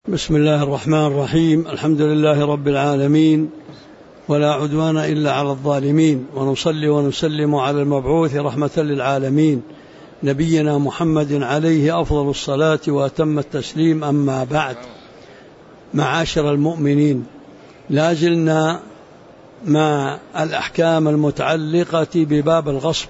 بسم الله الرحمن الرحيم. الحمد لله رب العالمين، ولا عدوان إلا على الظالمين، ونصلي ونسلم على المبعوث رحمة للعالمين نبينا محمد عليه أفضل الصلاة وأتم التسليم. أما بعد، معاشر المؤمنين، لازلنا مع الأحكام المتعلقة بباب الغصب،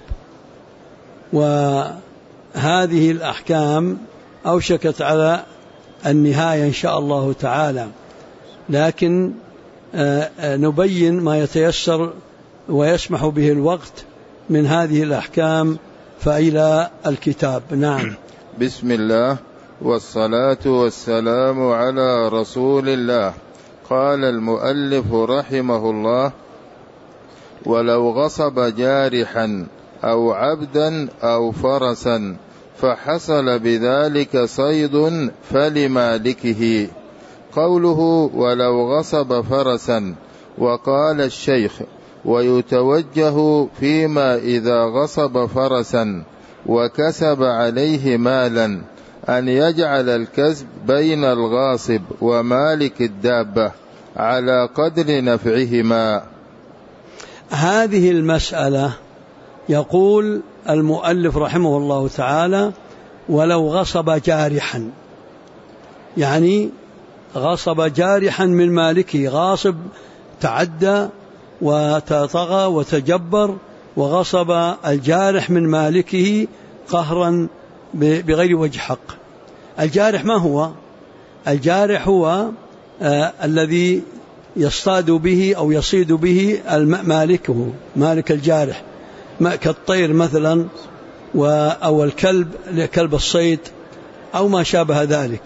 وهذه الأحكام أوشكت على النهاية إن شاء الله تعالى، لكن نبين ما يتيسر ويسمح به الوقت من هذه الأحكام، فإلى الكتاب. نعم. بسم الله والصلاة والسلام على رسول الله. قال المؤلف رحمه الله: ولو غصب جارحا أو عبدا أو فرسا فحصل بذلك صيد فلمالكه. قوله ولو غصب فرسا، وقال الشيخ: ويتوجه فيما إذا غصب فرسا وكسب عليه مالا أن يجعل الكسب بين الغاصب ومالك الدابة على قدر نفعهما. هذه المسألة يقول المؤلف رحمه الله تعالى: ولو غصب جارحا، يعني غصب جارحا من مالكه، غاصب تعدى وتطغى وتجبر وغصب الجارح من مالكه قهرا بغير وجه حق. الجارح ما هو؟ الجارح هو الذي يصطاد به أو يصيد به مالكه، مالك الجارح، كالطير مثلا، أو الكلب، كلب الصيد، أو ما شابه ذلك.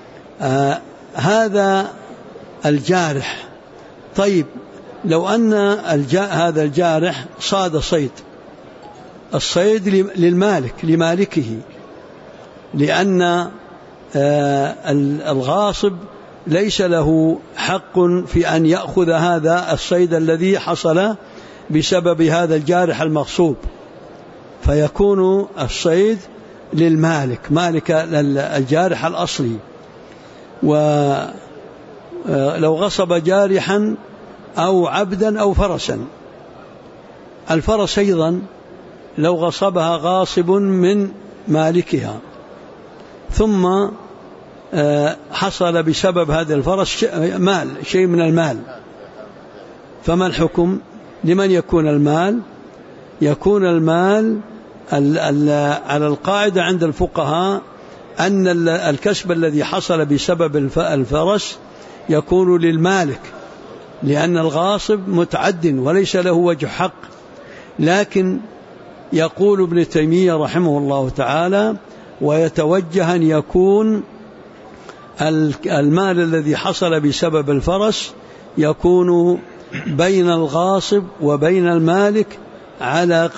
هذا الجارح. طيب، لو أن هذا الجارح صاد صيد، الصيد للمالك، لمالكه، لأن الغاصب ليس له حق في أن يأخذ هذا الصيد الذي حصل بسبب هذا الجارح المغصوب، فيكون الصيد للمالك، مالك الجارح الأصلي. ولو غصب جارحا أو عبدا أو فرسا، الفرس أيضا لو غصبها غاصب من مالكها ثم حصل بسبب هذا الفرس مال، شيء من المال، فما الحكم؟ لمن يكون المال؟ يكون المال على القاعدة عند الفقهاء أن الكسب الذي حصل بسبب الفرس يكون للمالك، لأن الغاصب متعد وليس له وجه حق. لكن يقول ابن تيمية رحمه الله تعالى: ويتوجه أن يكون المال الذي حصل بسبب الفرس يكون بين الغاصب وبين المالك على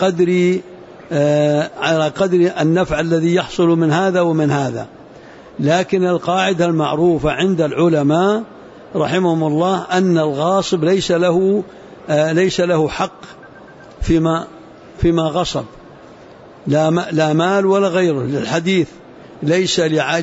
قدر النفع الذي يحصل من هذا ومن هذا. لكن القاعدة المعروفة عند العلماء رحمهم الله أن الغاصب ليس له حق فيما غصب، لا مال ولا غيره، للحديث: ليس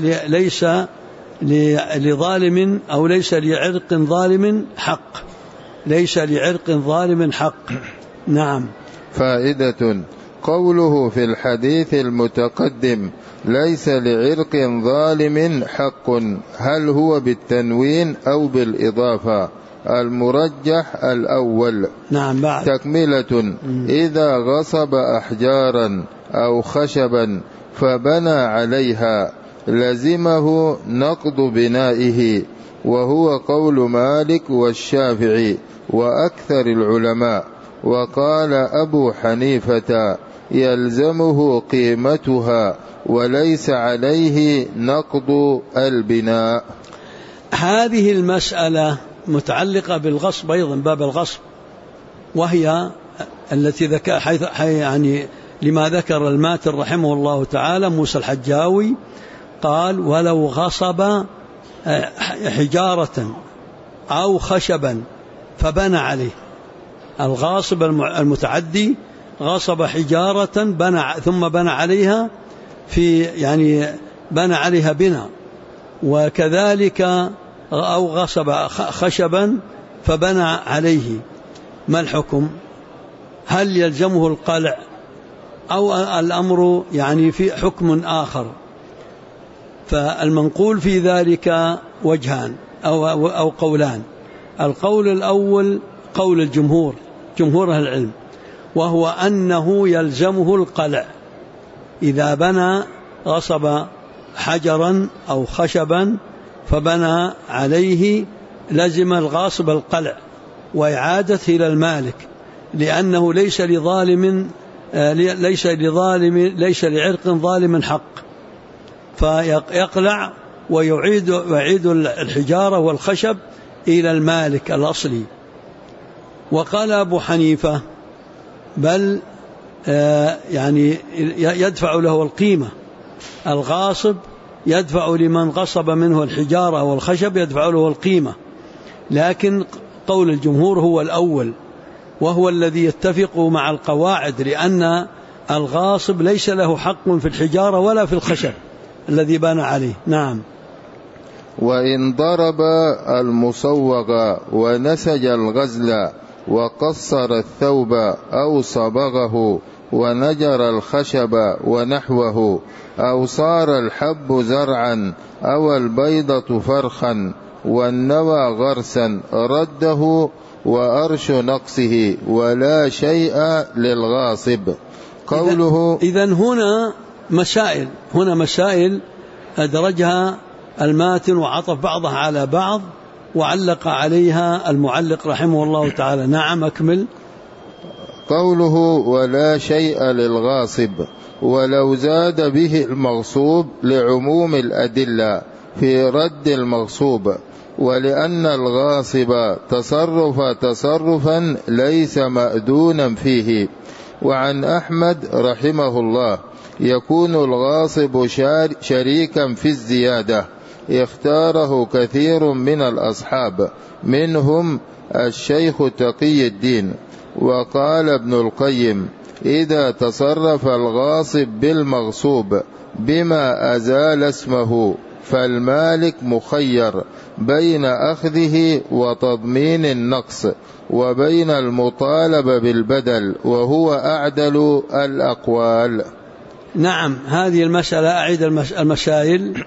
لظالم أو ليس لعرق ظالم حق، ليس لعرق ظالم حق. نعم. فائدة: قوله في الحديث المتقدم ليس لعرق ظالم حق، هل هو بالتنوين أو بالإضافة؟ المرجح الأول. نعم. بعد تكملة: إذا غصب أحجارا أو خشبا فبنى عليها لزمه نقض بنائه، وهو قول مالك والشافعي وأكثر العلماء. وقال أبو حنيفة: يلزمه قيمتها وليس عليه نقض البناء. هذه المسألة متعلقة بالغصب أيضا، باب الغصب، وهي التي يعني لما ذكر الماتر رحمه الله تعالى موسى الحجاوي، قال: ولو غصب حجارة أو خشبا فبنى عليه. الغاصب المتعدي غصب حجارة ثم بنى عليها بنى عليها بناء، وكذلك أو غصب خشبا فبنى عليه، ما الحكم؟ هل يلزمه القلع أو الأمر يعني في حكم آخر؟ فالمنقول في ذلك وجهان أو قولان. القول الأول قول الجمهور، جمهور أهل العلم، وهو أنه يلزمه القلع إذا بنى غصب حجرا أو خشبا فبنى عليه، لزم الغاصب القلع وإعادته إلى المالك، لأنه ليس لعرق ظالم حق، فيقلع ويعيد الحجارة والخشب إلى المالك الأصلي. وقال أبو حنيفة بل يعني يدفع له القيمة، الغاصب يدفع لمن غصب منه الحجارة والخشب يدفع له القيمة، لكن قول الجمهور هو الأول، وهو الذي يتفق مع القواعد، لأن الغاصب ليس له حق في الحجارة ولا في الخشب الذي بنى عليه. نعم. وإن ضرب المصوغ ونسج الغزل وقصر الثوب أو صبغه ونجر الخشب ونحوه، أو صار الحب زرعا أو البيضة فرخا والنوى غرسا، رده وأرش نقصه ولا شيء للغاصب. قوله إذن هنا مسائل أدرجها الماتن وعطف بعضها على بعض وعلق عليها المعلق رحمه الله تعالى. نعم أكمل. قوله ولا شيء للغاصب، ولو زاد به المغصوب لعموم الأدلة في رد المغصوب، ولأن الغاصب تصرفا ليس مأذونا فيه. وعن أحمد رحمه الله يكون الغاصب شريكا في الزيادة، اختاره كثير من الأصحاب منهم الشيخ تقي الدين. وقال ابن القيم إذا تصرف الغاصب بالمغصوب بما أزال اسمه فالمالك مخير بين أخذه وتضمين النقص وبين المطالبة بالبدل، وهو أعدل الأقوال. نعم، هذه المسألة أعيد المسائل.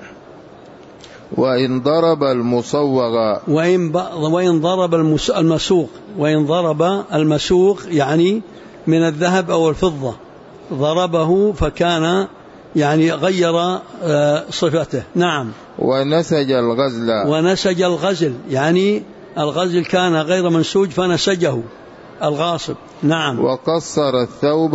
وإن ضرب المصوغ، وإن ضرب المسوق، وإن ضرب المسوق يعني من الذهب أو الفضة، ضربه فكان يعني غير صفته. نعم. ونسج الغزل يعني الغزل كان غير منسوج فنسجه الغاصب. نعم. وقصر الثوب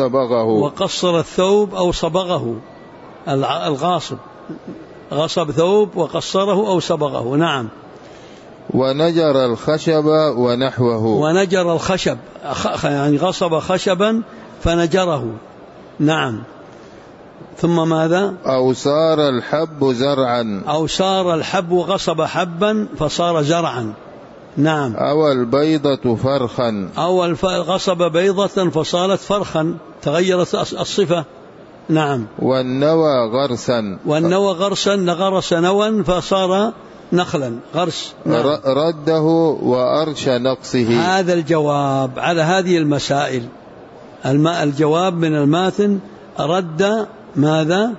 أو صبغه، الغاصب غصب ثوب وقصره أو صبغه. نعم. ونجر الخشب ونحوه، ونجر الخشب يعني غصب خشبا فنجره. نعم. ثم ماذا؟ أو صار الحب زرعا، أو صار الحب غصب حبا فصار زرعا. نعم. أو البيضة فرخا، أو غصب بيضة فصارت فرخا، تغيرت الصفة. نعم. والنوى غرسا، غرس نوى فصار نخلا غرس. نعم. رده وأرش نقصه. هذا الجواب على هذه المسائل. الجواب من الماتن رد ماذا؟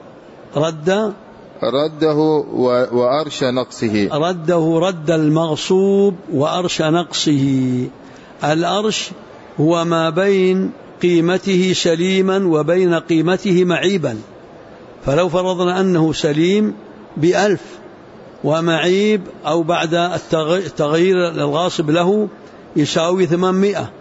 رده وأرش نقصه، رد المغصوب وأرش نقصه. الأرش هو ما بين قيمته سليما وبين قيمته معيبا، فلو فرضنا أنه سليم ب1000 ومعيب أو بعد التغيير الغاصب له يساوي 800،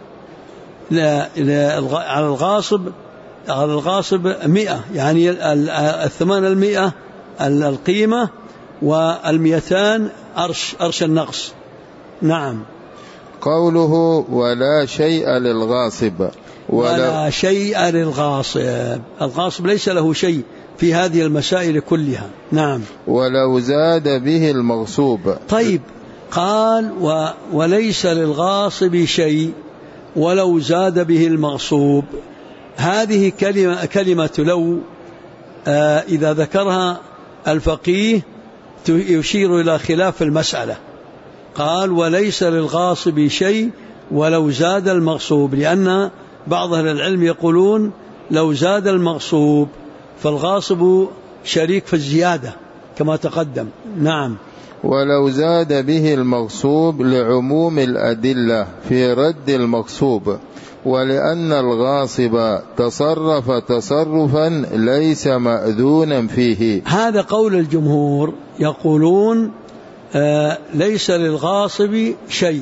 على الغاصب 100، يعني 800 القيمة و200 أرش النقص. نعم. قوله ولا شيء للغاصب، ولا شيء للغاصب، الغاصب ليس له شيء في هذه المسائل كلها. نعم. ولو زاد به المغصوب. طيب، قال وليس للغاصب شيء ولو زاد به المغصوب. هذه كلمة لو إذا ذكرها الفقيه يشير إلى خلاف المسألة. قال وليس للغاصب شيء ولو زاد المغصوب، لأن بعض أهل العلم يقولون لو زاد المغصوب فالغاصب شريك في الزيادة كما تقدم. نعم. ولو زاد به المغصوب لعموم الأدلة في رد المغصوب، ولأن الغاصب تصرف تصرفا ليس مأذونا فيه. هذا قول الجمهور، يقولون ليس للغاصب شيء،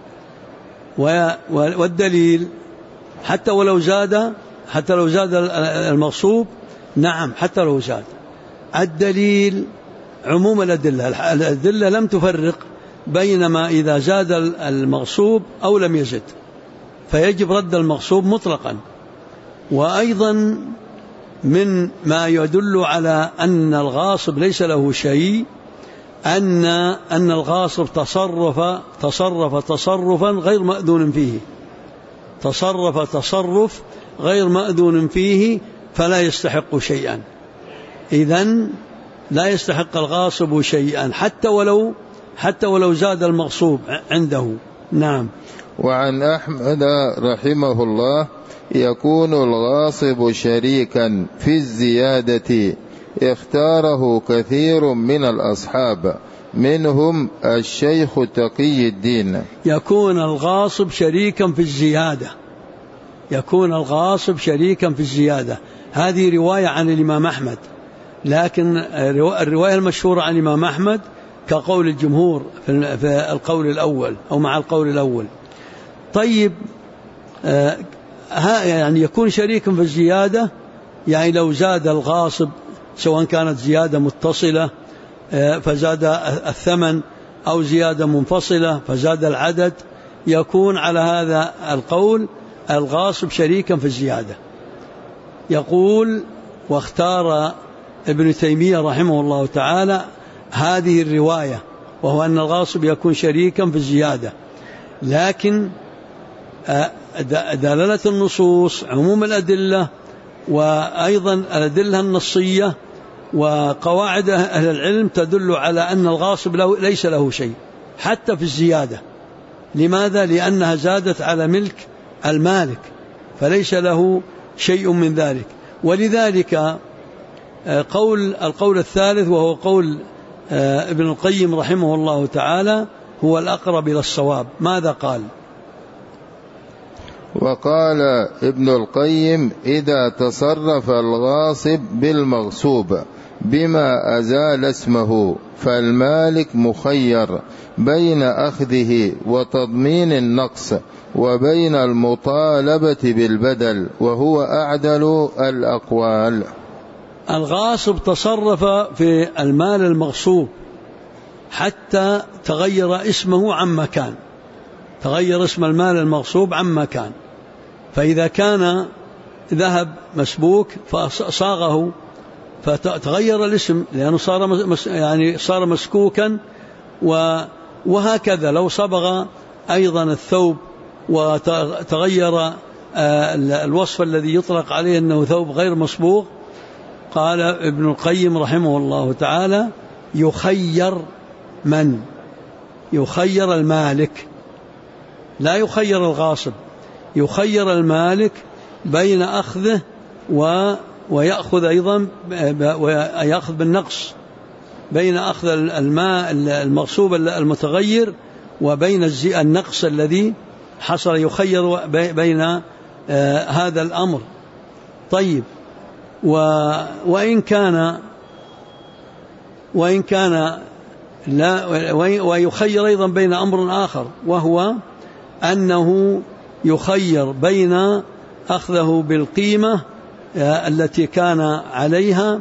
والدليل حتى ولو زاد، حتى لو زاد المغصوب. نعم حتى لو زاد. الدليل عموم الأدلة، الأدلة لم تفرق بينما إذا زاد المغصوب أو لم يزد فيجب رد المغصوب مطلقا. وأيضا من ما يدل على أن الغاصب ليس له شيء أن الغاصب تصرف تصرفا غير مأذون فيه، تصرف تصرف غير مأذون فيه فلا يستحق شيئا. إذن لا يستحق الغاصب شيئا حتى ولو زاد المغصوب عنده. نعم. وعن أحمد رحمه الله يكون الغاصب شريكا في الزيادة اختاره كثير من الأصحاب منهم الشيخ تقي الدين. يكون الغاصب شريكا في الزيادة، يكون الغاصب شريكا في الزيادة. هذه رواية عن الإمام أحمد، لكن الرواية المشهورة عن الإمام أحمد كقول الجمهور في القول الأول أو مع القول الأول. طيب يعني يكون شريكا في الزيادة، يعني لو زاد الغاصب سواء كانت زيادة متصلة فزاد الثمن أو زيادة منفصلة فزاد العدد، يكون على هذا القول الغاصب شريكا في الزيادة. يقول واختار ابن تيمية رحمه الله تعالى هذه الرواية، وهو أن الغاصب يكون شريكا في الزيادة، لكن دلالة النصوص عموم الأدلة وأيضا الأدلة النصية وقواعد أهل العلم تدل على أن الغاصب ليس له شيء حتى في الزيادة. لماذا؟ لأنها زادت على ملك المالك فليس له شيء من ذلك. ولذلك القول الثالث وهو قول ابن القيم رحمه الله تعالى هو الأقرب إلى الصواب. ماذا قال؟ وقال ابن القيم إذا تصرف الغاصب بالمغصوب بما أزال اسمه فالمالك مخير بين أخذه وتضمين النقص وبين المطالبة بالبدل، وهو أعدل الأقوال. الغاصب تصرف في المال المغصوب حتى تغير اسمه عما كان، تغير اسم المال المغصوب عما كان. فإذا كان ذهب مسبوك فصاغه فتغير الاسم لأنه صار مسكوكا، وهكذا لو صبغ أيضا الثوب وتغير الوصف الذي يطلق عليه أنه ثوب غير مصبوغ. قال ابن القيم رحمه الله تعالى يخير من؟ يخير المالك، لا يخير الغاصب، يخير المالك بين أخذه ويأخذ أيضا ويأخذ بالنقص، بين أخذ الماء المغصوب المتغير وبين النقص الذي حصل، يخير بين هذا الأمر. طيب وإن كان لا، ويخير أيضا بين أمر آخر وهو أنه يخير بين أخذه بالقيمة التي كان عليها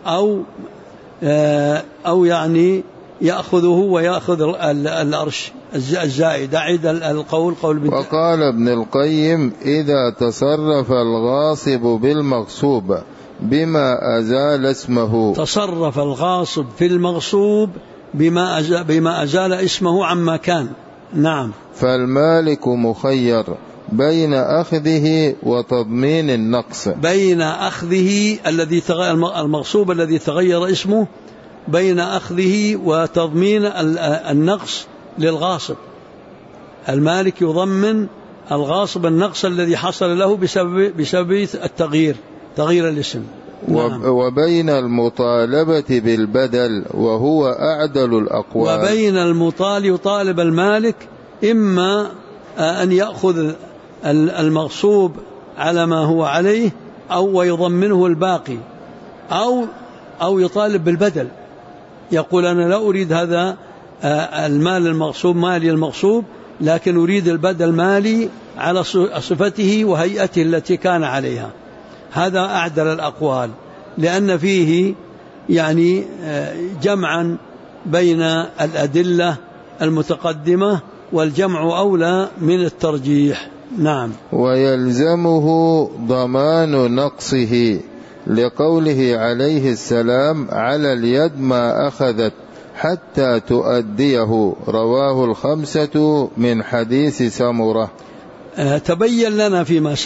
أو يعني يأخذه ويأخذ الأرش الزائد. أعيد القول وقال ابن القيم إذا تصرف الغاصب بالمغصوب بما أزال اسمه، تصرف الغاصب في المغصوب بما أزال اسمه عما كان. نعم. فالمالك مخير بين أخذه وتضمين النقص، بين أخذه المغصوب الذي تغير اسمه بين أخذه وتضمين النقص للغاصب. المالك يضمن الغاصب النقص الذي حصل له بسبب تغيير الاسم. نعم. وبين المطالبة بالبدل وهو أعدل الأقوال. وبين يطالب المالك إما أن يأخذ المغصوب على ما هو عليه أو يضمنه الباقي أو يطالب بالبدل، يقول أنا لا أريد هذا المال المغصوب مالي المغصوب، لكن أريد البدل مالي على صفته وهيئته التي كان عليها. هذا أعدل الأقوال، لأن فيه يعني جمعا بين الأدلة المتقدمة، والجمع أولى من الترجيح. نعم. ويلزمه ضمان نقصه لقوله عليه السلام على اليد ما أخذت حتى تؤديه، رواه الخمسة من حديث سمرة. تبين لنا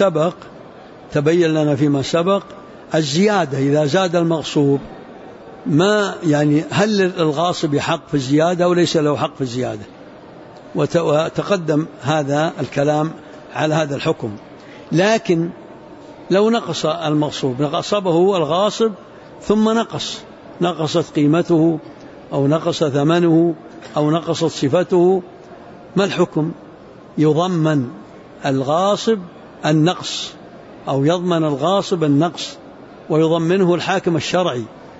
فيما سبق الزيادة، إذا زاد المغصوب ما يعني هل الغاصب يحق في الزيادة أو ليس له حق في الزيادة، وتقدم هذا الكلام على هذا الحكم. لكن لو نقص المغصوب، غصبه الغاصب ثم نقصت قيمته أو نقص ثمنه أو نقصت صفته، ما الحكم؟ يضمن الغاصب النقص أو يضمن الغاصب النقص ويضمنه الحاكم الشرعي.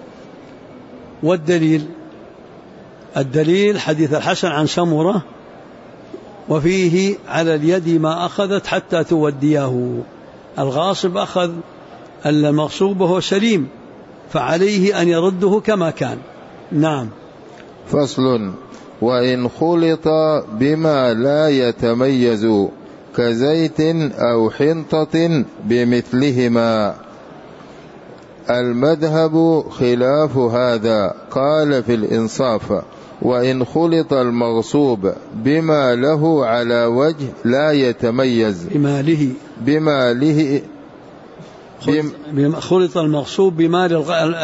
والدليل حديث الحسن عن سمرة وفيه على اليد ما أخذت حتى توديه. الغاصب أخذ المغصوب وهو سليم، فعليه أن يرده كما كان. نعم. فصل: وإن خلط بما لا يتميز كزيت أو حنطة بمثلهما. المذهب خلاف هذا، قال في الإنصاف: وإن خلط المغصوب بما له على وجه لا يتميز خلط المغصوب بمال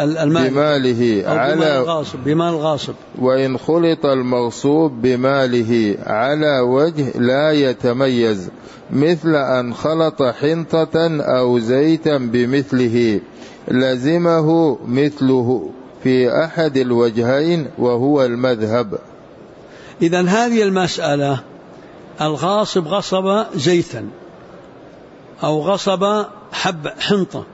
الغاصب. وإن خلط المغصوب بماله على وجه لا يتميز، مثل أن خلط حنطة أو زيتا بمثله، لزمه مثله في أحد الوجهين وهو المذهب. إذن هذه المسألة، الغاصب غصب زيتا أو غصب حنطة،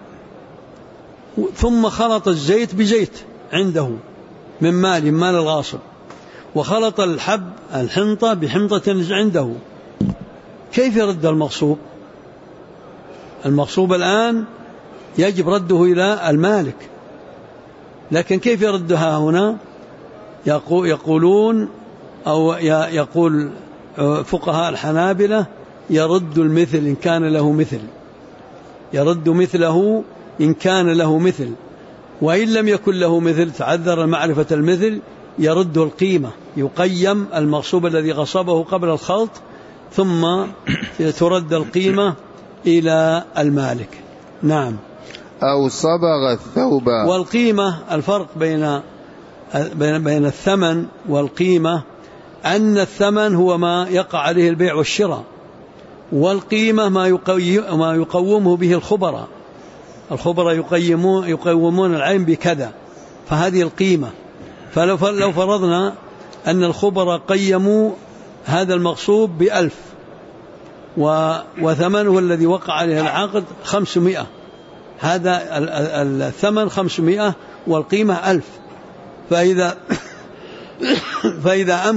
ثم خلط الزيت بزيت عنده من مال الغاصب، وخلط الحنطة بحنطة عنده، كيف يرد المغصوب؟ المغصوب الآن يجب رده إلى المالك، لكن كيف يردها هنا؟ يقولون أو يقول فقهاء الحنابلة يرد المثل إن كان له مثل، يرد مثله إن كان له مثل، وإن لم يكن له مثل تعذر معرفة المثل يرد القيمة، يقيم المغصوب الذي غصبه قبل الخلط ثم ترد القيمة إلى المالك. نعم. أو صبغ الثوب. والقيمة، الفرق بين الثمن والقيمة أن الثمن هو ما يقع عليه البيع والشراء، والقيمة ما يقومه به الخبراء يقومون العين بكذا، فهذه القيمة. فلو فرضنا أن الخبراء قيموا هذا المغصوب ب1000 وثمنه الذي وقع عليه العقد 500، هذا الثمن 500 والقيمة 1000، فإذا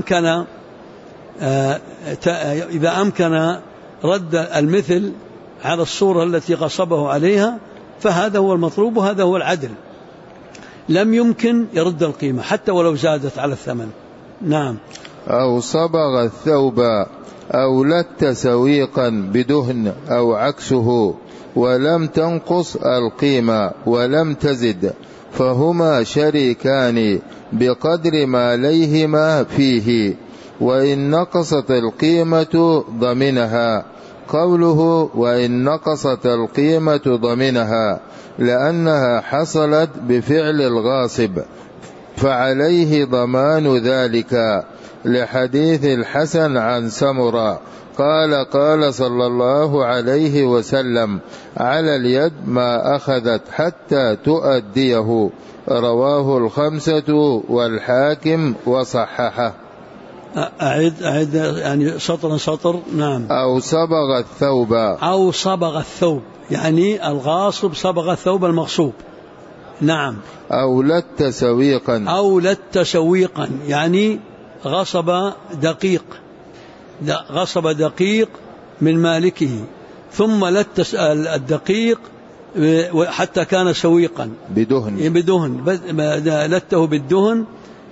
أمكن رد المثل على الصورة التي غصبه عليها فهذا هو المطلوب وهذا هو العدل. لم يمكن يرد القيمة حتى ولو زادت على الثمن. نعم. أو صبغ الثوب أو لت سويقا بدهن أو عكسه ولم تنقص القيمة ولم تزد، فهما شريكان بقدر ما ليهما فيه، وإن نقصت القيمة ضمنها. قوله وإن نقصت القيمة ضمنها لأنها حصلت بفعل الغاصب، فعليه ضمان ذلك، لحديث الحسن عن سمرة قال قال صلى الله عليه وسلم: على اليد ما أخذت حتى تؤديه، رواه الخمسة والحاكم وصححه. أعد يعني سطر. نعم. أو صبغ الثوب، أو صبغ الثوب يعني الغاصب صبغ الثوب المغصوب. نعم. أو لت سويقا، أو لت سويقا يعني غصب دقيق من مالكه، ثم لت الدقيق حتى كان سويقا بدهن لته بالدهن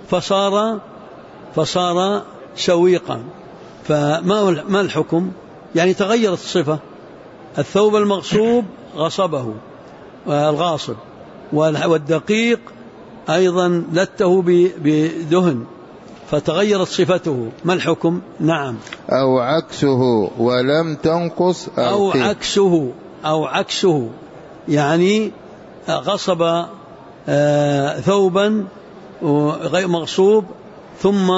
فصار سويقا. فما الحكم؟ يعني تغيرت الصفة. الثوب المغصوب غصبه الغاصب، والدقيق أيضا لته بدهن فتغيرت صفته، ما الحكم؟ نعم. أو عكسه ولم تنقص أو عكسه يعني غصب ثوبا غير مغصوب ثم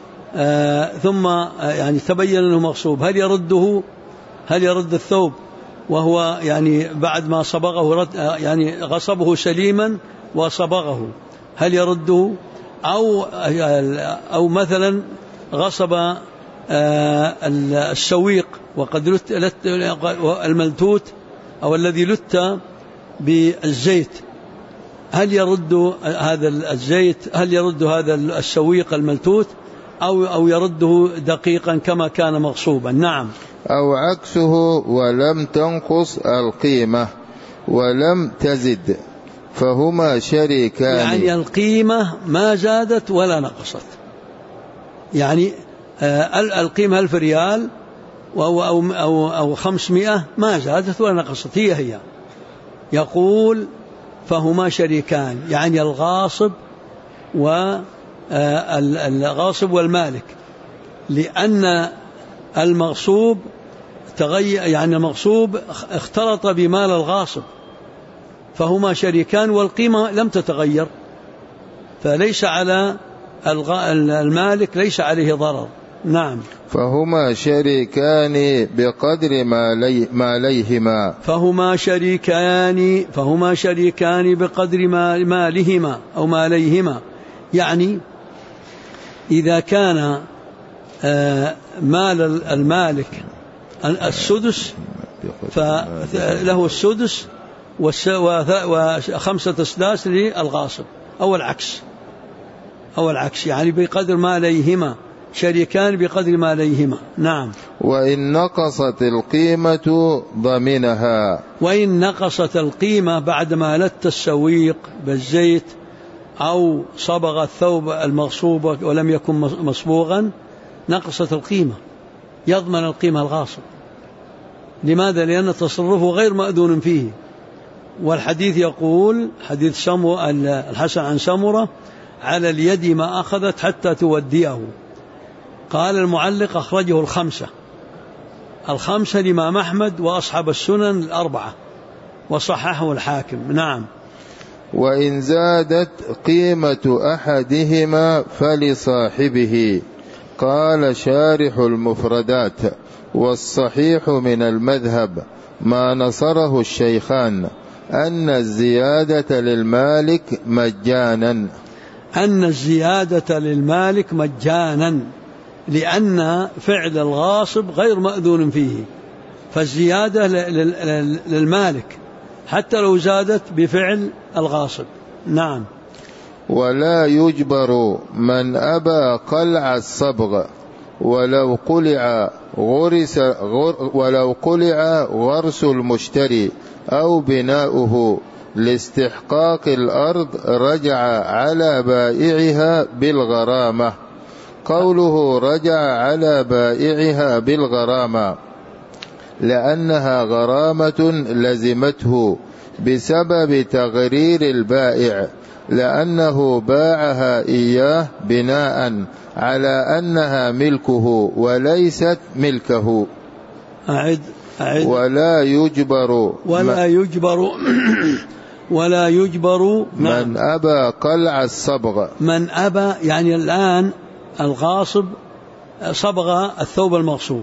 يعني تبين أنه مغصوب، هل يرد الثوب وهو يعني بعد ما صبغه يعني غصبه سليما وصبغه، هل يرده؟ أو مثلا غصب السويق وقد لت الملتوت أو الذي لت بالزيت، هل يرد هذا الزيت؟ هل يرد هذا السويق الملتوت أو يرده دقيقا كما كان مغصوبا؟ نعم. أو عكسه ولم تنقص القيمة ولم تزد، فهما شريكان. يعني القيمة ما زادت ولا نقصت، يعني القيمة 1000 ريال أو 500 ما زادت ولا نقصت، هي يقول فهما شريكان، يعني الغاصب والمالك، لأن المغصوب يعني المغصوب اختلط بمال الغاصب، فهما شريكان والقيمة لم تتغير، فليس على المالك ليس عليه ضرر. نعم. فهما شريكان بقدر ما ليهما. فهما شريكان بقدر مالهما أو ماليهما، يعني إذا كان مال المالك السدس فله السدس وخمسة أسداس للغاصب، أو العكس يعني بقدر ما ليهما، شريكان بقدر ما ليهما. نعم. وإن نقصت القيمة ضمنها، وإن نقصت القيمة بعدما لت السويق بالزيت أو صبغ الثوب المغصوب ولم يكن مصبوغا، نقصت القيمة، يضمن القيمة الغاصب. لماذا؟ لأن تصرفه غير مأذون فيه، والحديث يقول حديث الحسن عن سمرة: على اليد ما أخذت حتى توديه. قال المعلق: أخرجه الخمسة الإمام أحمد وأصحاب السنن الأربعة، وصححه الحاكم. نعم. وإن زادت قيمة أحدهما فلصاحبه. قال شارح المفردات: والصحيح من المذهب ما نصره الشيخان أن الزيادة للمالك مجانا، لأن فعل الغاصب غير مأذون فيه، فالزيادة للمالك حتى لو زادت بفعل الغاصب. نعم. ولا يجبر من أبى قلع الصبغ ولو قلع غرس المشتري أو بناؤه لاستحقاق الأرض، رجع على بائعها بالغرامة. قوله رجع على بائعها بالغرامة لأنها غرامة لزمته بسبب تغرير البائع، لأنه باعها إياه بناء على أنها ملكه وليست ملكه. أعد. ولا يجبر ولا يجبر. نعم. من أبى قلع الصبغ. من أبى يعني الآن الغاصب صبغ الثوب المغصوب،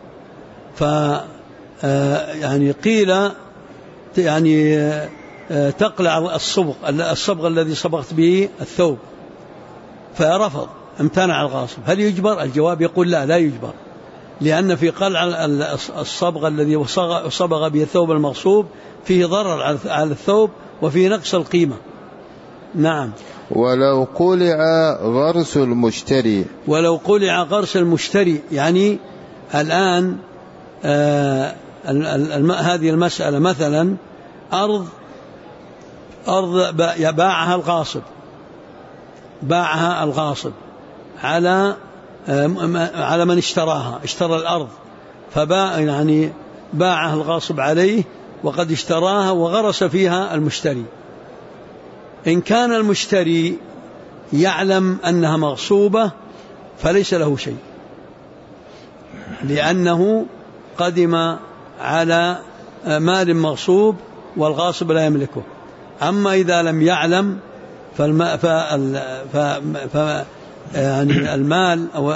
يعني قيل يعني تقلع الصبغ الذي صبغت به الثوب، فرفض امتنع الغاصب، هل يجبر؟ الجواب يقول لا يجبر، لأن في قلع الصبغ الذي صبغ به الثوب المغصوب فيه ضرر على الثوب وفيه نقص القيمة. نعم. ولو قلع غرس المشتري. ولو قلع غرس المشتري يعني الآن هذه المسألة مثلا أرض باعها الغاصب على من اشتراها، اشترى الأرض يعني باعها الغاصب عليه وقد اشتراها وغرس فيها المشتري. إن كان المشتري يعلم أنها مغصوبة فليس له شيء، لأنه قدم على مال مغصوب والغاصب لا يملكه. أما إذا لم يعلم يعني المال أو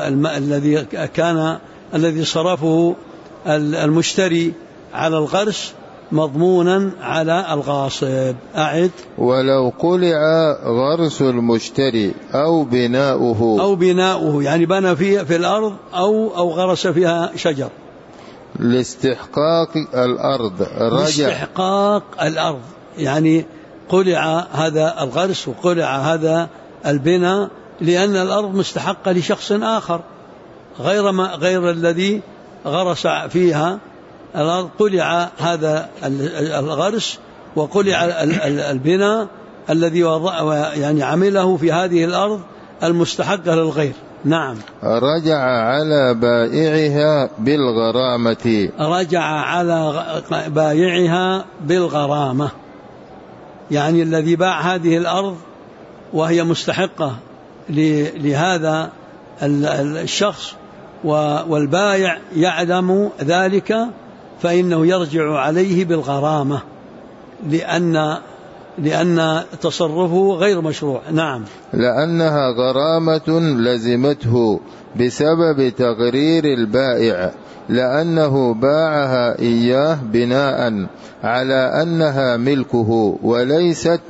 الذي صرفه المشتري على الغرس مضمونا على الغاصب. أعد. ولو قلع غرس المشتري أو بناؤه يعني بنى في الأرض أو غرس فيها شجر لاستحقاق الأرض يعني قلع هذا الغرس وقلع هذا البناء لأن الأرض مستحقة لشخص آخر غير الذي غرس فيها الأرض. قلع هذا الغرس وقلع البناء الذي يعني عمله في هذه الأرض المستحقة للغير. نعم. رجع على بائعها يعني الذي باع هذه الأرض وهي مستحقة لهذا الشخص والبائع يعلم ذلك فإنه يرجع عليه بالغرامة لأن تصرفه غير مشروع. نعم. لأنها غرامة لزمته بسبب تغرير البائع، لأنه باعها إياه بناء على أنها ملكه وليست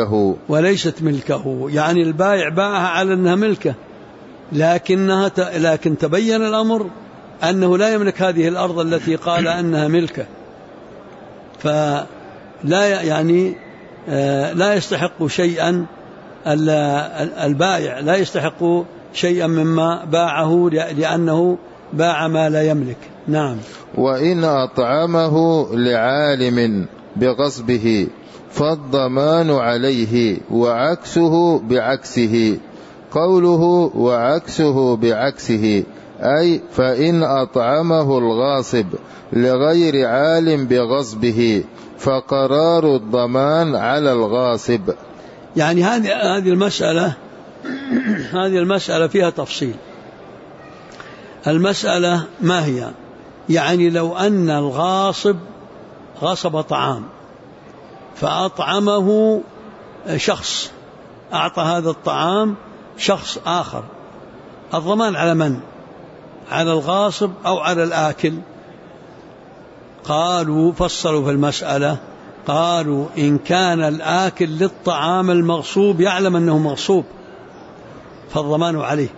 ملكه. يعني البائع باعها على أنها ملكه، لكن تبين الأمر أنه لا يملك هذه الأرض التي قال أنها ملكه، فلا يعني لا يستحق شيئا البائع لا يستحق شيئا مما باعه لأنه باع ما لا يملك. نعم. وإن أطعمه لعالم بغصبه فالضمان عليه وعكسه بعكسه. قوله وعكسه بعكسه أي فإن أطعمه الغاصب لغير عالم بغصبه فقرار الضمان على الغاصب. يعني هذه المسألة فيها تفصيل. المسألة ما هي؟ يعني لو أن الغاصب غصب طعام فأطعمه شخص، أعطى هذا الطعام شخص آخر، الضمان على من؟ على الغاصب أو على الآكل؟ فصلوا في المسألة، قالوا إن كان الآكل للطعام المغصوب يعلم أنه مغصوب فالضمان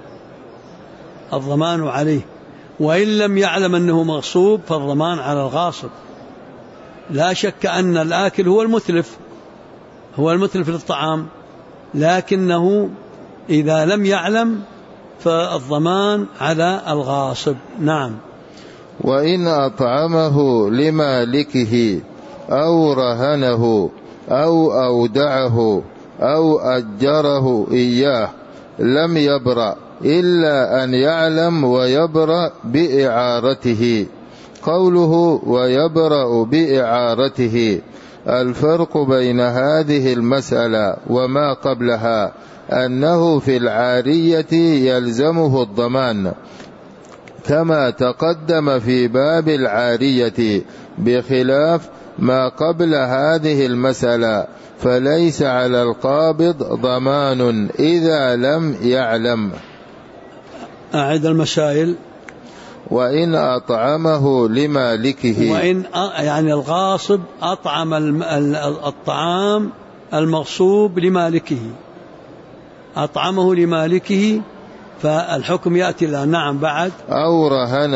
عليه، وإن لم يعلم أنه مغصوب فالضمان على الغاصب. لا شك أن الآكل هو المتلف للطعام، لكنه إذا لم يعلم فالضمان على الغاصب. نعم. وإن أطعمه لمالكه أو رهنه أو أودعه أو أجره إياه لم يبرأ إلا أن يعلم ويبرأ بإعارته. قوله ويبرأ بإعارته الفرق بين هذه المسألة وما قبلها أنه في العارية يلزمه الضمان كما تقدم في باب العارية، بخلاف ما قبل هذه المسألة فليس على القابض ضمان إذا لم يعلم. أعد المسائل. وإن أطعمه لمالكه، وإن يعني الغاصب أطعم الطعام المغصوب لمالكه، أطعمه لمالكه، فالحكم يأتي له. نعم. بعد. أو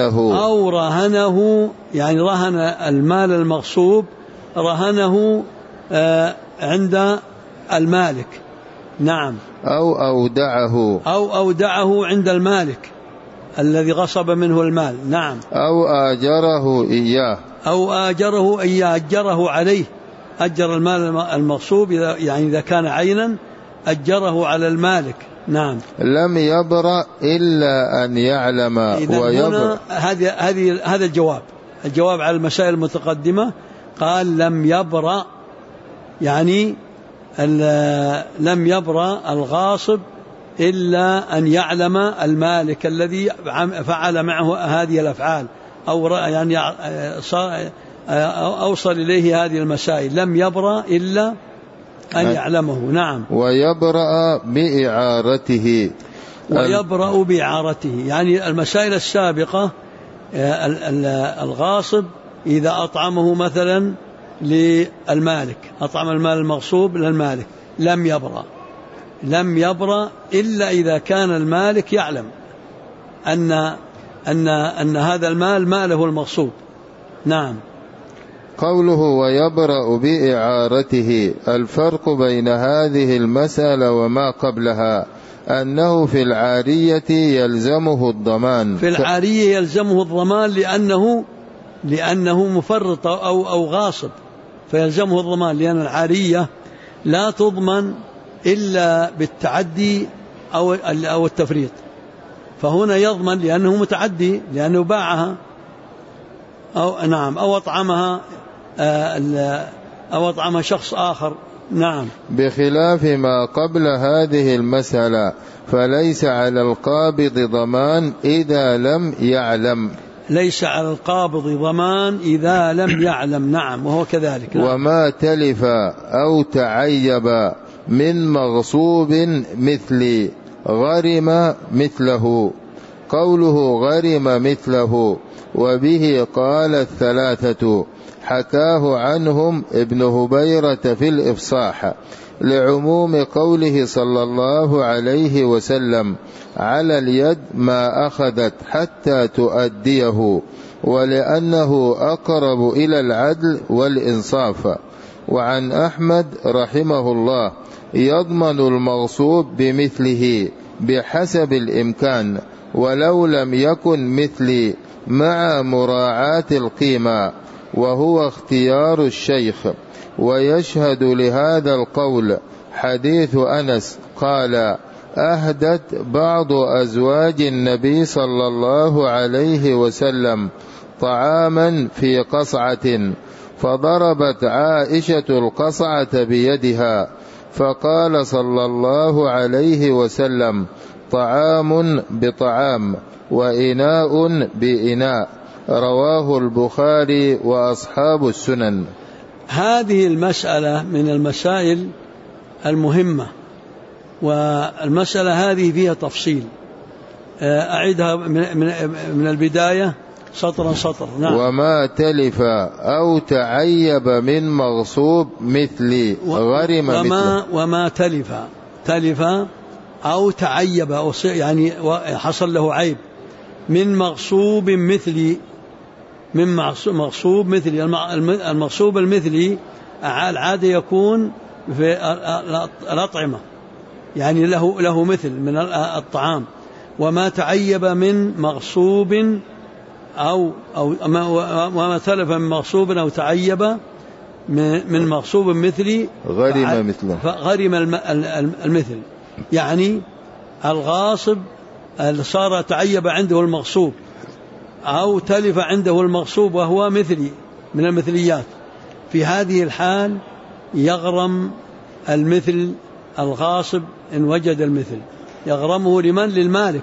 رهنه يعني رهن المال المغصوب، رهنه عند المالك. نعم. أو أودعه عند المالك الذي غصب منه المال. نعم. أو آجره إياه، أجره عليه، أجر المال المغصوب إذا كان عينا أجره على المالك. نعم. لم يبرأ إلا أن يعلم. هذا الجواب على المسائل المتقدمة. قال لم يبرأ، يعني لم يبرأ الغاصب إلا أن يعلم المالك الذي فعل معه هذه الأفعال، أو يعني أوصل إليه هذه المسائل. لم يبرأ إلا أن يعلمه. نعم. ويبرأ بإعارته، يعني المسائل السابقة الغاصب إذا أطعمه مثلا للمالك، أطعم المال المغصوب للمالك، لم يبرأ إلا إذا كان المالك يعلم أن هذا المال ماله المغصوب. نعم. قوله ويبرأ بإعارته، الفرق بين هذه المسألة وما قبلها أنه في العارية يلزمه الضمان. في العارية يلزمه الضمان لأنه مفرط أو غاصب، فيلزمه الضمان، لأن العارية لا تضمن إلا بالتعدي أو التفريط، فهنا يضمن لأنه متعدي، لأنه باعها أو أطعمها شخص آخر. نعم. بخلاف ما قبل هذه المسألة، فليس على القابض ضمان إذا لم يعلم. ليس على القابض ضمان إذا لم يعلم. نعم. وهو كذلك. نعم. وما تلف أو تعيب من مغصوب مثلي غرم مثله. قوله غرم مثله وبه قال الثلاثة، حكاه عنهم ابن هبيرة في الإفصاح، لعموم قوله صلى الله عليه وسلم على اليد ما أخذت حتى تؤديه، ولأنه أقرب إلى العدل والإنصاف. وعن أحمد رحمه الله يضمن المغصوب بمثله بحسب الإمكان، ولو لم يكن مثلي، مع مراعاة القيمة، وهو اختيار الشيخ. ويشهد لهذا القول حديث أنس قال: أهدت بعض أزواج النبي صلى الله عليه وسلم طعاما في قصعة، فضربت عائشة القصعة بيدها، فقال صلى الله عليه وسلم: طعام بطعام وإناء بإناء. رواه البخاري وأصحاب السنن. هذه المسألة من المسائل المهمة، والمسألة هذه فيها تفصيل. أعيدها من البداية سطرا سطر. نعم. وما تلف أو تعيب من مغصوب مثلي غرم مثله. وما تلف أو تعيب، يعني حصل له عيب، من مغصوب مثلي، المغصوب المثلي العادة يكون في الأطعمة، يعني له مثل من الطعام. وما تعيب من مغصوب وما تلف من مغصوب أو تعيب من مغصوب مثلي غرم المثل، يعني الغاصب صار تعيب عنده المغصوب أو تلف عنده المغصوب وهو مثلي من المثليات، في هذه الحال يغرم المثل الغاصب إن وجد المثل، يغرمه للمالك،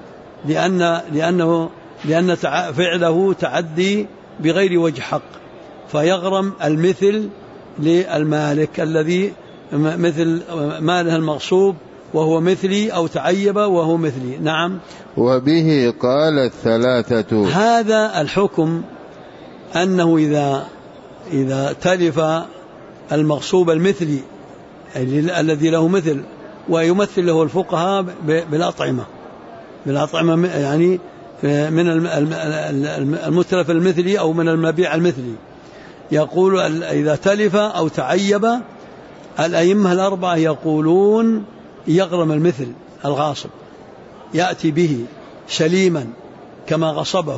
لأن فعله تعدي بغير وجه حق، فيغرم المثل للمالك الذي مثل ماله المغصوب وهو مثلي، أو تعيب وهو مثلي. نعم. وبه قال الثلاثة. هذا الحكم أنه إذا تلف المغصوب المثلي الذي له مثل، ويمثل له الفقهاء بالأطعمة يعني من المتلف المثلي أو من المبيع المثلي، يقول إذا تلف أو تعيب الأئمة الأربعة يقولون يغرم المثل الغاصب، يأتي به سليما كما غصبه.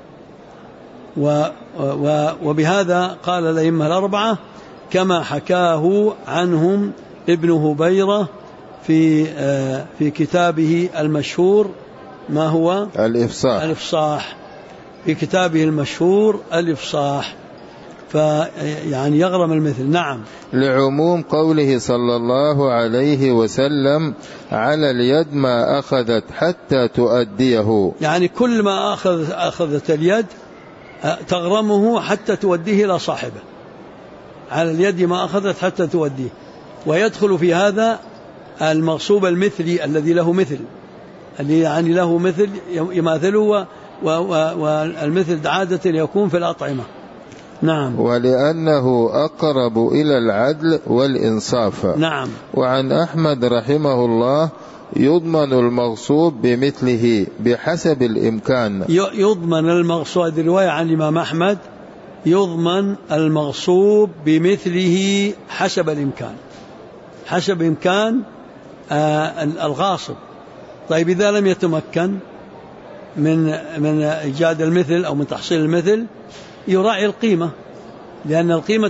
وبهذا قال الأئمة الأربعة كما حكاه عنهم ابن هبيرة في كتابه المشهور، ما هو الإفصاح، في كتابه المشهور الإفصاح، فيعني يغرم المثل. نعم. لعموم قوله صلى الله عليه وسلم على اليد ما أخذت حتى تؤديه، يعني كل ما أخذت اليد تغرمه حتى توديه إلى صاحبه، على اليد ما أخذت حتى توديه. ويدخل في هذا المغصوب المثلي الذي له مثل، اللي يعني له مثل يماثله، والمثل عادة يكون في الأطعمة. نعم. ولأنه أقرب إلى العدل والإنصاف. نعم. وعن أحمد رحمه الله يضمن المغصوب بمثله بحسب الإمكان. يضمن المغصوب، رواية عن الإمام أحمد، يضمن المغصوب بمثله حسب الإمكان، حسب إمكان الغاصب. طيب إذا لم يتمكن من إيجاد المثل أو من تحصيل المثل، يراعي القيمة، لأن القيمة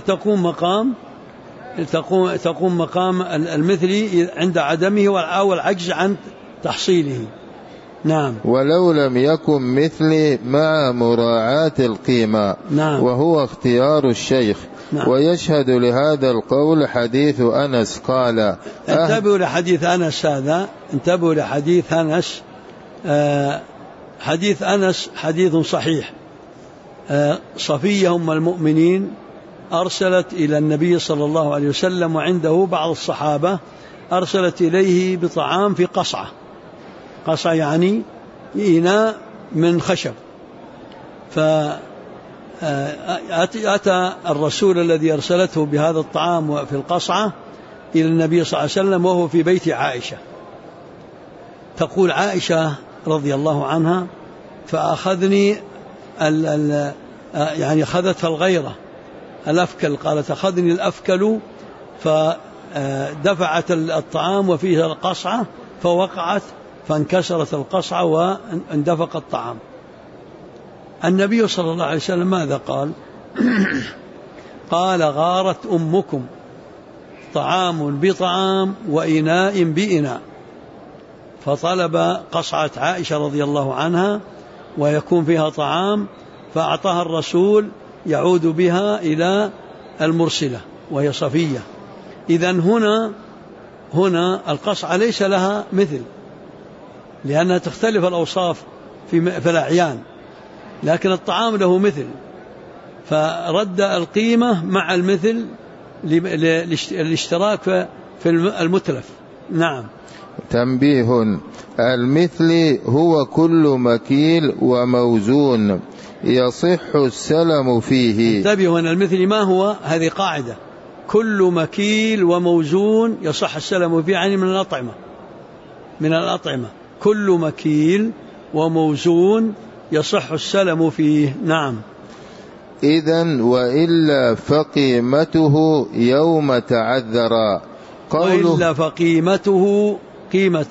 تقوم مقام المثل عند عدمه أو العجز عن تحصيله. نعم. ولو لم يكن مثلي مع مراعاة القيمة. نعم. وهو اختيار الشيخ. نعم. ويشهد لهذا القول حديث أنس قال. انتبهوا لحديث أنس هذا، انتبهوا لحديث أنس. حديث أنس حديث صحيح. صفية أم المؤمنين أرسلت إلى النبي صلى الله عليه وسلم، وعنده بعض الصحابة، أرسلت إليه بطعام في قصعة يعني إناء من خشب. فأتى الرسول الذي أرسلته بهذا الطعام في القصعة إلى النبي صلى الله عليه وسلم وهو في بيت عائشة. تقول عائشة رضي الله عنها: فأخذني يعني أخذتها الغيرة، الأفكل، قالت أخذني الأفكل، فدفعت الطعام وفيها القصعة فوقعت فانكسرت القصعة واندفق الطعام. النبي صلى الله عليه وسلم ماذا قال؟ قال: غارت أمكم، طعام بطعام وإناء بإناء. فطلب قصعة عائشة رضي الله عنها ويكون فيها طعام، فأعطاها الرسول يعود بها إلى المرسلة وهي صفية. إذن هنا القصعة ليس لها مثل، لأنها تختلف الأوصاف في الأعيان، لكن الطعام له مثل، فرد القيمة مع المثل للاشتراك في المتلف. نعم. تنبيه: المثل هو كل مكيل وموزون يصح السلم فيه. انتبهوا أن المثل ما هو، هذه قاعدة، كل مكيل وموزون يصح السلم فيه، يعني من الأطعمة كل مكيل وموزون يصح السلم فيه. نعم. إذن وإلا فقيمته يوم تعذر. وإلا فقيمته، قيمة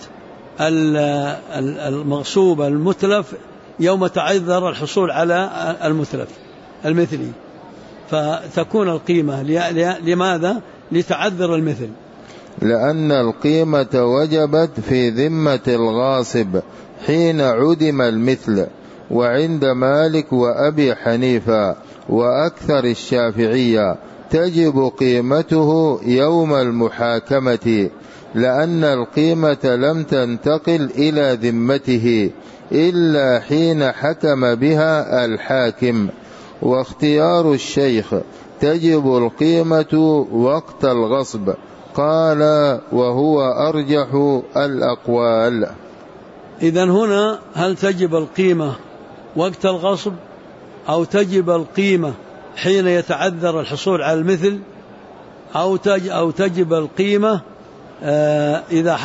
المغصوب المتلف يوم تعذر الحصول على المتلف المثلي، فتكون القيمة لماذا؟ لتعذر المثل، لأن القيمة وجبت في ذمة الغاصب حين عدم المثل، وعند مالك وأبي حنيفة وأكثر الشافعية تجب قيمته يوم المحاكمة، لأن القيمة لم تنتقل إلى ذمته إلا حين حكم بها الحاكم. واختيار الشيخ تجب القيمة وقت الغصب. قال وهو أرجح الأقوال. إذن هنا هل تجب القيمة وقت الغصب أو تجب القيمة حين يتعذر الحصول على المثل أو تجب القيمة إذا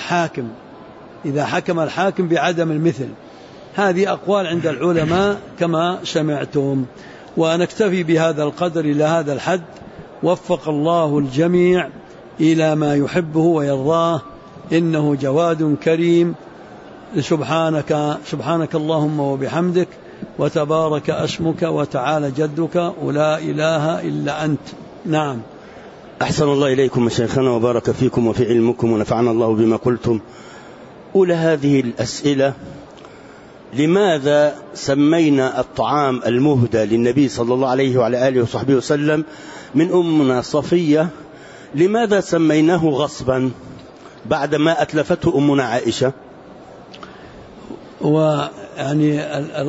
حكم الحاكم بعدم المثل؟ هذه أقوال عند العلماء كما سمعتم، ونكتفي بهذا القدر إلى هذا الحد. وفق الله الجميع إلى ما يحبه ويرضاه، إنه جواد كريم. سبحانك اللهم وبحمدك، وتبارك اسمك، وتعالى جدك، ولا إله إلا أنت. نعم. أحسن الله إليكم شيخنا وبارك فيكم وفي علمكم ونفعنا الله بما قلتم. أولى هذه الأسئلة: لماذا سمينا الطعام المهدى للنبي صلى الله عليه وعلى آله وصحبه وسلم من أمنا صفية، لماذا سميناه غصبا بعدما أتلفته أمنا عائشة؟ ويعني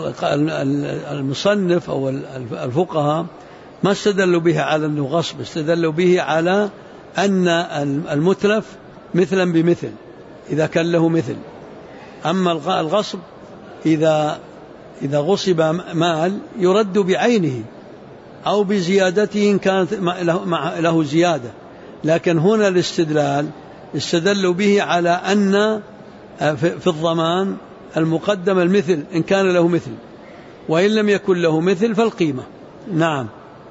المصنف أو الفقهاء ما استدلوا به على أنه غصب، استدلوا به على أن المتلف مثلا بمثل إذا كان له مثل. أما الغصب إذا غصب مال يرد بعينه أو بزيادته إن كانت له زيادة. لكن هنا استدلوا به على أن في الضمان المقدم المثل إن كان له مثل، وإن لم يكن له مثل فالقيمة. نعم.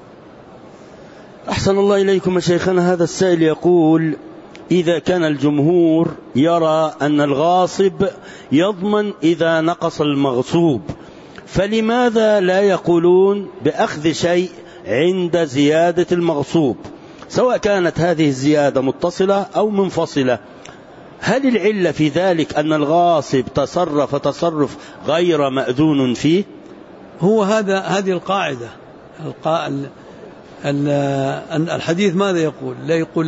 أحسن الله إليكم شيخنا. هذا السائل يقول: إذا كان الجمهور يرى أن الغاصب يضمن إذا نقص المغصوب، فلماذا لا يقولون بأخذ شيء عند زيادة المغصوب، سواء كانت هذه الزيادة متصلة أو منفصلة؟ هل العلة في ذلك أن الغاصب تصرف غير مأذون فيه؟ هو هذه القاعدة. الحديث ماذا يقول؟ لا يقول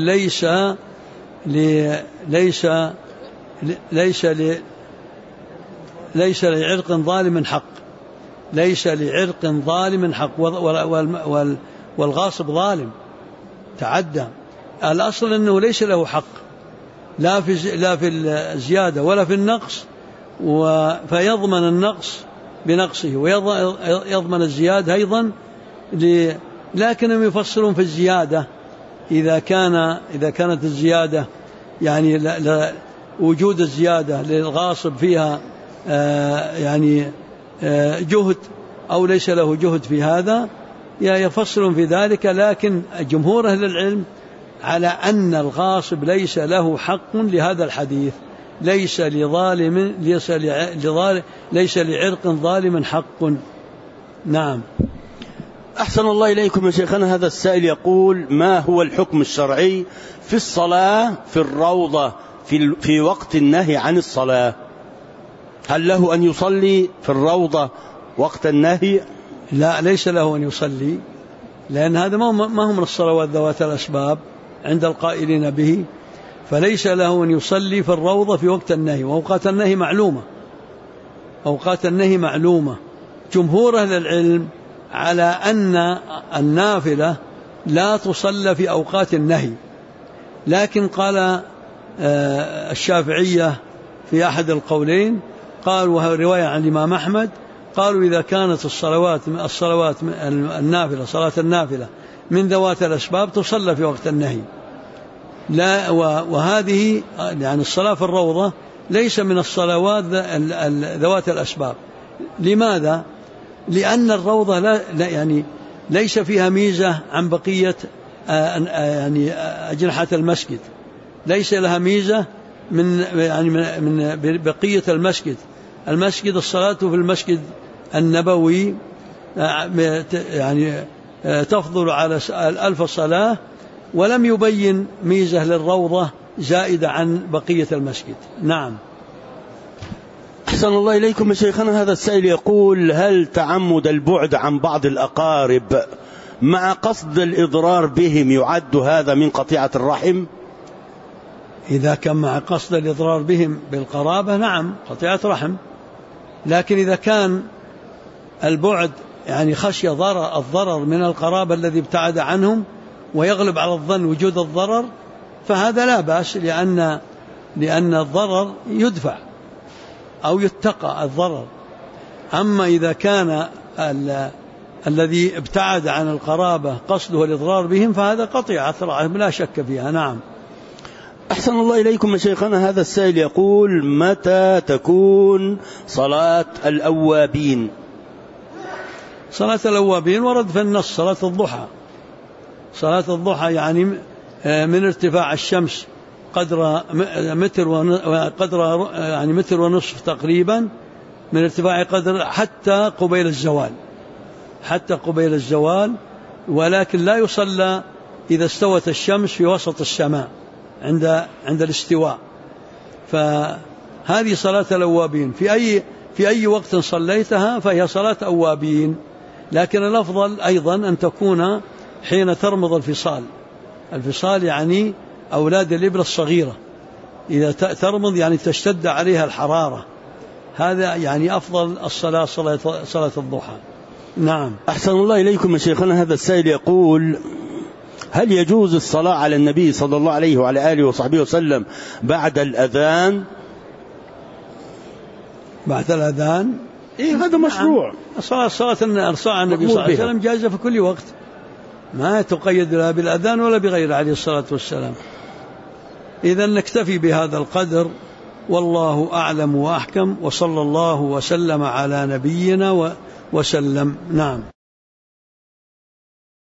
ليس لعرق ظالم حق، ليس لعرق ظالم حق، والغاصب ظالم تعدى. الأصل أنه ليس له حق لا في الزيادة ولا في النقص، فيضمن النقص بنقصه ويضمن الزيادة أيضا. لكنهم يفصلون في الزيادة إذا كانت الزيادة يعني وجود الزيادة للغاصب فيها يعني جهد أو ليس له جهد في هذا، يفصلون في ذلك. لكن جمهور أهل العلم على أن الغاصب ليس له حق لهذا الحديث، ليس لعرق ظالم حق. نعم. أحسن الله إليكم يا شيخنا. هذا السائل يقول: ما هو الحكم الشرعي في الصلاة في الروضة في وقت النهي عن الصلاة؟ هل له أن يصلي في الروضة وقت النهي؟ لا، ليس له أن يصلي، لأن هذا ما هو من الصلوات ذوات الأسباب عند القائلين به، فليس له أن يصلي في الروضة في وقت النهي. وأوقات النهي معلومة، أوقات النهي معلومة. جمهور أهل العلم على أن النافلة لا تصلى في أوقات النهي، لكن قال الشافعية في أحد القولين، قالوا وهي رواية عن الإمام أحمد، قالوا إذا كانت الصلوات النافلة صلاة النافلة من ذوات الأسباب تصلى في وقت النهي. لا، وهذه يعني الصلاة في الروضة ليس من الصلوات ذوات الأسباب. لماذا؟ لأن الروضة يعني ليس فيها ميزة عن بقية يعني أجنحة المسجد، ليس لها ميزة من بقية المسجد. الصلاة في المسجد النبوي يعني تفضل على 1000 صلاة، ولم يبين ميزة للروضة زائدة عن بقية المسجد. نعم. أحسن الله إليكم يا شيخنا. هذا السائل يقول: هل تعمد البعد عن بعض الأقارب مع قصد الإضرار بهم يعد هذا من قطيعة الرحم؟ إذا كان مع قصد الإضرار بهم بالقرابة نعم قطيعة رحم. لكن إذا كان البعد يعني خشي الضرر من القرابة الذي ابتعد عنهم ويغلب على الظن وجود الضرر، فهذا لا بأس، لأن الضرر يدفع أو يتقى الضرر. أما إذا كان الذي ابتعد عن القرابة قصده الإضرار بهم فهذا قطيعة لا شك فيها. نعم. أحسن الله إليكم شيخنا. هذا السائل يقول: متى تكون صلاة الأوابين؟ صلاة الأوابين ورد في النص صلاة الضحى. صلاة الضحى يعني من ارتفاع الشمس قدر متر ونصف تقريبا من ارتفاع قدر حتى قبيل الزوال، ولكن لا يصلى إذا استوت الشمس في وسط السماء عند الاستواء. فهذه صلاة الأوابين في أي وقت صليتها فهي صلاة أوابين، لكن الأفضل أيضا أن تكون حين ترمض الفصال يعني أولاد الإبل الصغيرة، إذا ترمض يعني تشتد عليها الحرارة، هذا يعني أفضل الصلاة صلاة الضحى. نعم. أحسن الله إليكم شيخنا. هذا السائل يقول: هل يجوز الصلاة على النبي صلى الله عليه وعلى آله وصحبه وسلم بعد الأذان؟ بعد الأذان هذا مشروع. صلاة النبي صلى الله عليه وسلم جائزة في كل وقت، ما تقيد لا بالأذان ولا بغير عليه الصلاة والسلام. إذا نكتفي بهذا القدر، والله أعلم وأحكم، وصلى الله وسلم على نبينا وسلم. نعم.